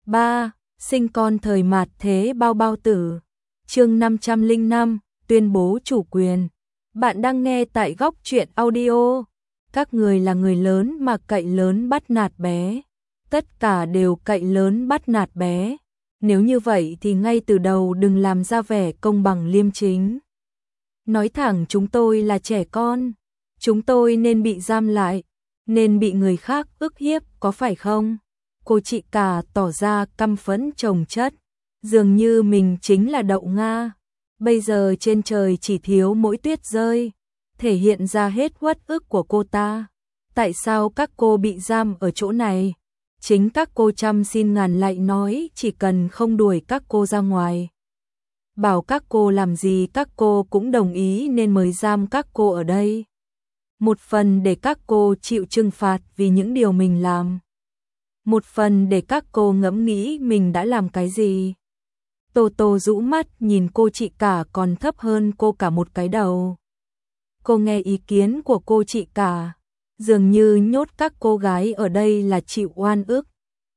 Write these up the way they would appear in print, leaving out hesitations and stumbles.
3. Sinh con thời mạt thế bao bao tử. Chương 505, tuyên bố chủ quyền. Bạn đang nghe tại Góc Truyện Audio. Các người là người lớn mà cậy lớn bắt nạt bé. Tất cả đều cậy lớn bắt nạt bé. Nếu như vậy thì ngay từ đầu đừng làm ra vẻ công bằng liêm chính. Nói thẳng chúng tôi là trẻ con. Chúng tôi nên bị giam lại, nên bị người khác ức hiếp, có phải không? Cô chị cả tỏ ra căm phẫn chồng chất, dường như mình chính là đậu Nga. Bây giờ trên trời chỉ thiếu mỗi tuyết rơi, thể hiện ra hết uất ức của cô ta. Tại sao các cô bị giam ở chỗ này? Chính các cô trăm xin ngàn lạy nói chỉ cần không đuổi các cô ra ngoài. Bảo các cô làm gì các cô cũng đồng ý nên mới giam các cô ở đây. Một phần để các cô chịu trừng phạt vì những điều mình làm. Một phần để các cô ngẫm nghĩ mình đã làm cái gì. Tô Tô rũ mắt nhìn cô chị cả còn thấp hơn cô cả một cái đầu. Cô nghe ý kiến của cô chị cả, dường như nhốt các cô gái ở đây là chịu oan ức.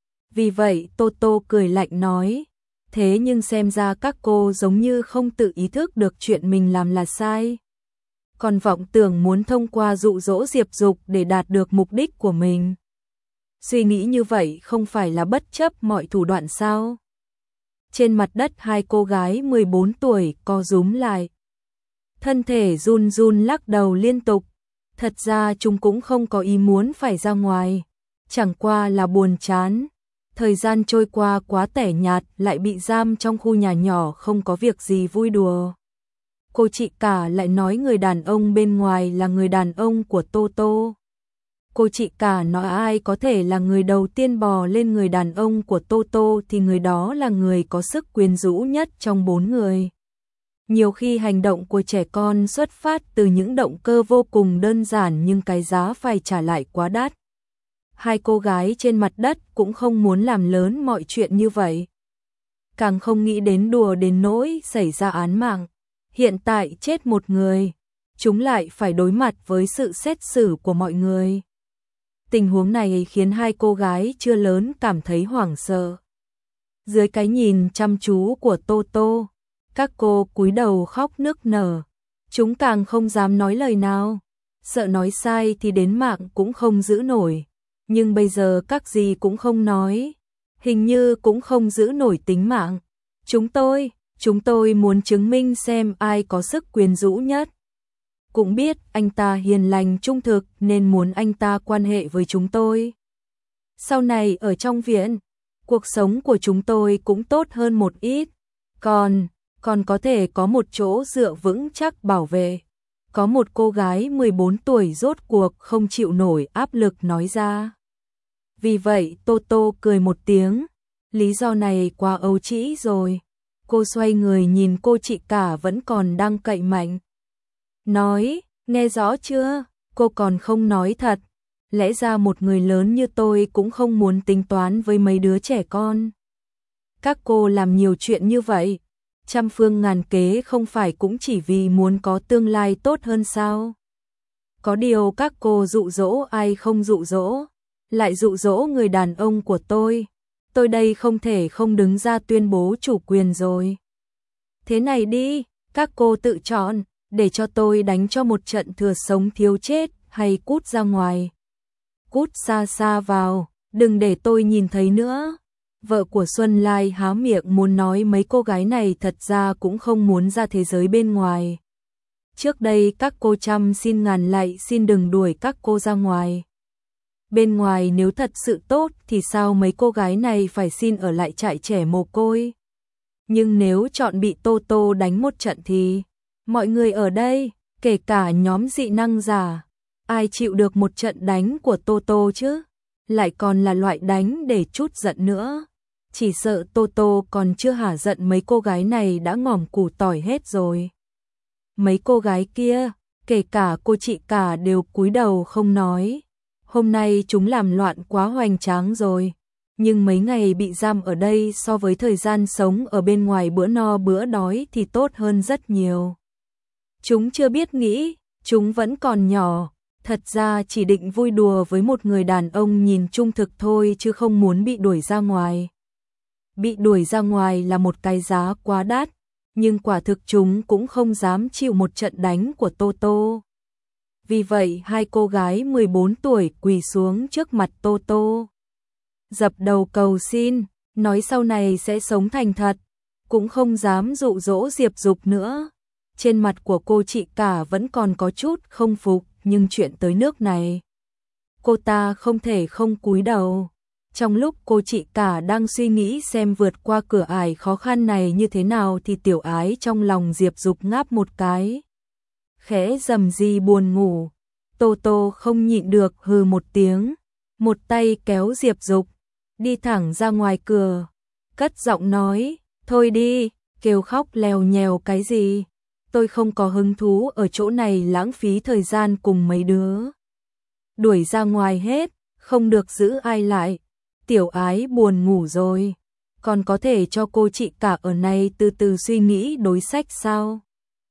Vì vậy Tô Tô cười lạnh nói, thế nhưng xem ra các cô giống như không tự ý thức được chuyện mình làm là sai. Còn vọng tưởng muốn thông qua dụ dỗ Diệp Dục để đạt được mục đích của mình. Suy nghĩ như vậy không phải là bất chấp mọi thủ đoạn sao? Trên mặt đất hai cô gái 14 tuổi co rúm lại. Thân thể run run lắc đầu liên tục. Thật ra chúng cũng không có ý muốn phải ra ngoài. Chẳng qua là buồn chán. Thời gian trôi qua quá tẻ nhạt lại bị giam trong khu nhà nhỏ không có việc gì vui đùa. Cô chị cả lại nói người đàn ông bên ngoài là người đàn ông của Tô Tô. Cô chị cả nói ai có thể là người đầu tiên bò lên người đàn ông của Tô Tô thì người đó là người có sức quyến rũ nhất trong 4 người. Nhiều khi hành động của trẻ con xuất phát từ những động cơ vô cùng đơn giản nhưng cái giá phải trả lại quá đắt. Hai cô gái trên mặt đất cũng không muốn làm lớn mọi chuyện như vậy. Càng không nghĩ đến đùa đến nỗi xảy ra án mạng. Hiện tại chết một người, chúng lại phải đối mặt với sự xét xử của mọi người. Tình huống này khiến hai cô gái chưa lớn cảm thấy hoảng sợ. Dưới cái nhìn chăm chú của Tô Tô, các cô cúi đầu khóc nức nở. Chúng càng không dám nói lời nào, sợ nói sai thì đến mạng cũng không giữ nổi. Nhưng bây giờ các gì cũng không nói, hình như cũng không giữ nổi tính mạng. Chúng tôi muốn chứng minh xem ai có sức quyến rũ nhất. Cũng biết anh ta hiền lành trung thực nên muốn anh ta quan hệ với chúng tôi. Sau này ở trong viện, cuộc sống của chúng tôi cũng tốt hơn một ít. Còn có thể có một chỗ dựa vững chắc bảo vệ. Có một cô gái 14 tuổi rốt cuộc không chịu nổi áp lực nói ra. Vì vậy Tô Tô cười một tiếng. Lý do này quá ấu trĩ rồi. Cô xoay người nhìn cô chị cả vẫn còn đang cậy mạnh. Nói, nghe rõ chưa? Cô còn không nói thật. Lẽ ra một người lớn như tôi cũng không muốn tính toán với mấy đứa trẻ con. Các cô làm nhiều chuyện như vậy. Trăm phương ngàn kế không phải cũng chỉ vì muốn có tương lai tốt hơn sao? Có điều các cô dụ dỗ ai không dụ dỗ. Lại dụ dỗ người đàn ông của tôi. Tôi đây không thể không đứng ra tuyên bố chủ quyền rồi. Thế này đi, các cô tự chọn, để cho tôi đánh cho một trận thừa sống thiếu chết hay cút ra ngoài. Cút xa xa vào, đừng để tôi nhìn thấy nữa. Vợ của Xuân Lai há miệng muốn nói mấy cô gái này thật ra cũng không muốn ra thế giới bên ngoài. Trước đây các cô trăm xin ngàn lạy xin đừng đuổi các cô ra ngoài. Bên ngoài nếu thật sự tốt thì sao mấy cô gái này phải xin ở lại trại trẻ mồ côi. Nhưng nếu chọn bị Tô Tô đánh một trận thì mọi người ở đây, kể cả nhóm dị năng giả, ai chịu được một trận đánh của Tô Tô chứ? Lại còn là loại đánh để trút giận nữa. Chỉ sợ Tô Tô còn chưa hả giận mấy cô gái này đã ngỏm củ tỏi hết rồi. Mấy cô gái kia, kể cả cô chị cả đều cúi đầu không nói. Hôm nay chúng làm loạn quá hoành tráng rồi. Nhưng mấy ngày bị giam ở đây so với thời gian sống ở bên ngoài bữa no bữa đói thì tốt hơn rất nhiều. Chúng chưa biết nghĩ, chúng vẫn còn nhỏ. Thật ra chỉ định vui đùa với một người đàn ông nhìn trung thực thôi chứ không muốn bị đuổi ra ngoài. bị đuổi ra ngoài là một cái giá quá đắt, nhưng quả thực chúng cũng không dám chịu một trận đánh của Toto. Vì vậy hai cô gái 14 tuổi quỳ xuống trước mặt Toto, dập đầu cầu xin, nói sau này sẽ sống thành thật, cũng không dám dụ dỗ Diệp Dục nữa. Trên mặt của cô chị cả vẫn còn có chút không phục, nhưng chuyện tới nước này, cô ta không thể không cúi đầu. Trong lúc cô chị cả đang suy nghĩ xem vượt qua cửa ải khó khăn này như thế nào thì Tiểu Ái trong lòng Diệp Dục ngáp một cái, khẽ rầm rì buồn ngủ. Toto không nhịn được hừ một tiếng, một tay kéo Diệp Dục đi thẳng ra ngoài cửa, cất giọng nói, thôi đi, kêu khóc lèo nhèo cái gì, tôi không có hứng thú ở chỗ này lãng phí thời gian cùng mấy đứa. Đuổi ra ngoài hết, không được giữ ai lại. Tiểu Ái buồn ngủ rồi, còn có thể cho cô chị cả ở này từ từ suy nghĩ đối sách sao?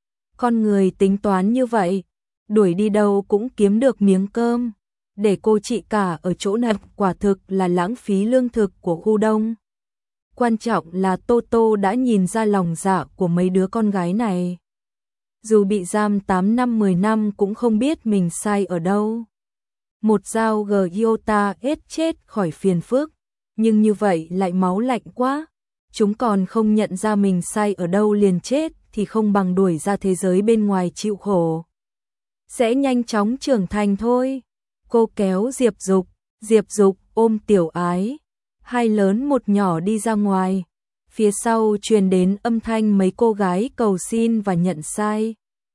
Con người tính toán như vậy, đuổi đi đâu cũng kiếm được miếng cơm, để cô chị cả ở chỗ này quả thực là lãng phí lương thực của khu đông. Quan trọng là Toto đã nhìn ra lòng dạ của mấy đứa con gái này. Dù bị giam 8 năm 10 năm cũng không biết mình sai ở đâu. Một dao Gyota hết chết khỏi phiền phức, nhưng như vậy lại máu lạnh quá. Chúng còn không nhận ra mình sai ở đâu liền chết thì không bằng đuổi ra thế giới bên ngoài chịu khổ. Sẽ nhanh chóng trưởng thành thôi. Cô kéo Diệp Dục ôm Tiểu Ái. Hai lớn một nhỏ đi ra ngoài. Phía sau truyền đến âm thanh mấy cô gái cầu xin và nhận sai.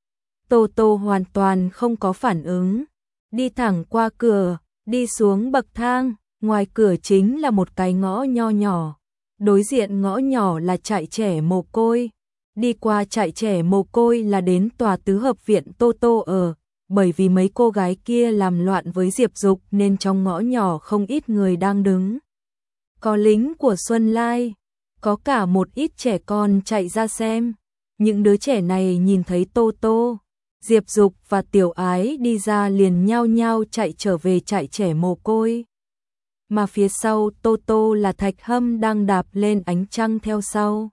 Toto hoàn toàn không có phản ứng. Đi thẳng qua cửa, đi xuống bậc thang, ngoài cửa chính là một cái ngõ nho nhỏ. Đối diện ngõ nhỏ là trại trẻ mồ côi. Đi qua trại trẻ mồ côi là đến tòa tứ hợp viện Toto ở, bởi vì mấy cô gái kia làm loạn với Diệp Dục nên trong ngõ nhỏ không ít người đang đứng. Có lính của Xuân Lai, có cả một ít trẻ con chạy ra xem. Những đứa trẻ này nhìn thấy Toto, Diệp Dục và Tiểu Ái đi ra liền nhao nhao chạy trở về trại trẻ mồ côi. Mà phía sau Toto là Thạch Hâm đang đạp lên ánh trăng theo sau.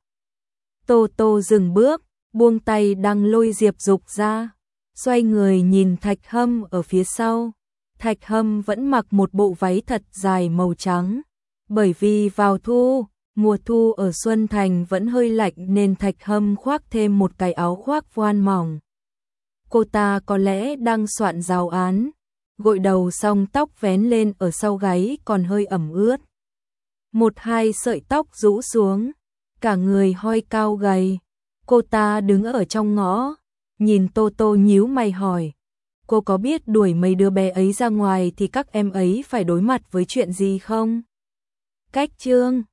Toto dừng bước, buông tay đang lôi Diệp Dục ra, xoay người nhìn Thạch Hâm ở phía sau. Thạch Hâm vẫn mặc một bộ váy thật dài màu trắng, bởi vì vào thu, mùa thu ở Xuân Thành vẫn hơi lạnh nên Thạch Hâm khoác thêm một cái áo khoác voan mỏng. Cô ta có lẽ đang soạn giáo án, gội đầu xong tóc vén lên ở sau gáy còn hơi ẩm ướt. Một hai sợi tóc rũ xuống, cả người hoi cao gầy. Cô ta đứng ở trong ngõ, nhìn Toto nhíu mày hỏi, cô có biết đuổi mấy đứa bé ấy ra ngoài thì các em ấy phải đối mặt với chuyện gì không? Cách chương